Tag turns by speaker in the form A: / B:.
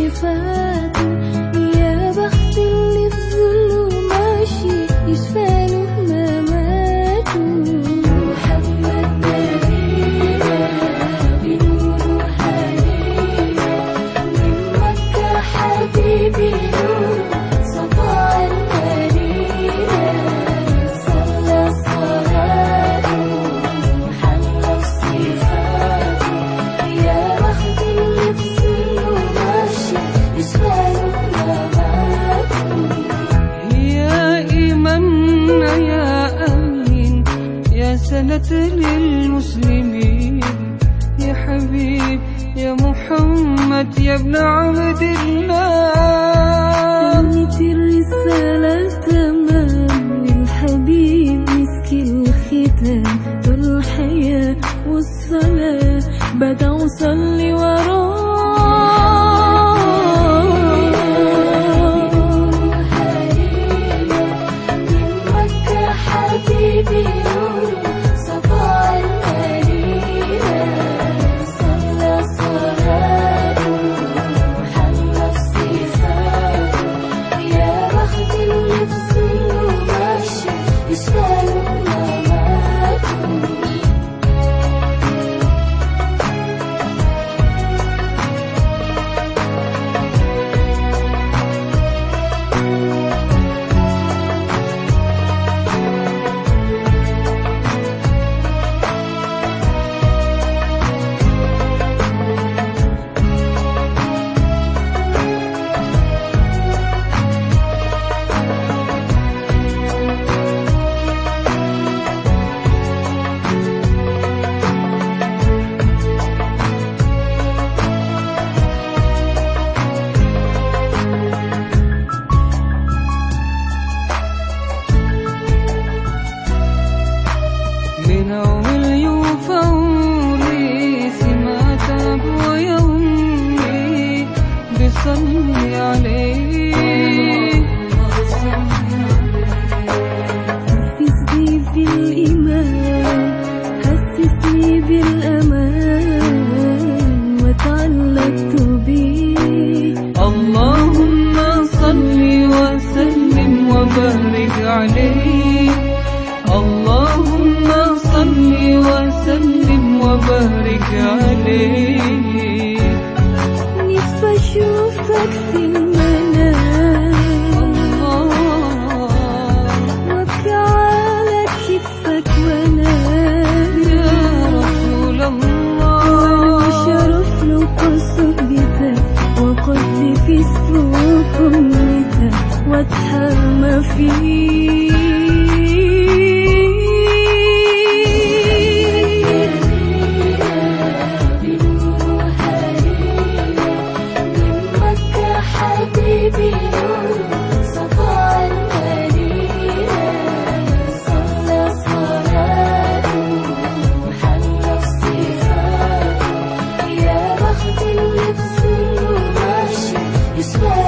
A: صفات. يا بخت اللي في ظله ماشي يشفى له ما ماتوا. محمد نبينا بنوره هدينا من مكة حبيبي نور سطع المدينة. صلى صلاته محلى في صفاته. يا بخت اللي في ظله ماشي يشفى له ما ماتوا.
B: يا إمامنا يا أمين يا سنة للمسلمين. يا حبيب يا محمد يا ابن عبد الله.
A: تمت الرسالة تمام للحبيب مسك الختام. والحياة والصلاة بدأ أصلي وراه. حبيبي نور سطع المدينة. صلى صلاته محلى في صفاته. يا بخت اللي في ظله ماشي يشفى له ما ماتوا.
B: من أول يوفوني سمعت أبويا وأمي بصلي عليه.
A: حسسني بالإيمان حسسني بالأمان وتعلقت بيه.
B: اللهم صل وسلم وبارك عليه. اللهم صل وسلم وبارك عليه.
A: نفسي أشوفك في المنام وأبكي على كتفك وأنام.
B: يا رسول الله
A: والشرف لو صحبتك وقد في سوق أمتك واتحمى فيه. حبيبي نور سطع المدينة. صلى صلاته محلى في صفاته. يا بخت اللي في ظله ماشي يشفى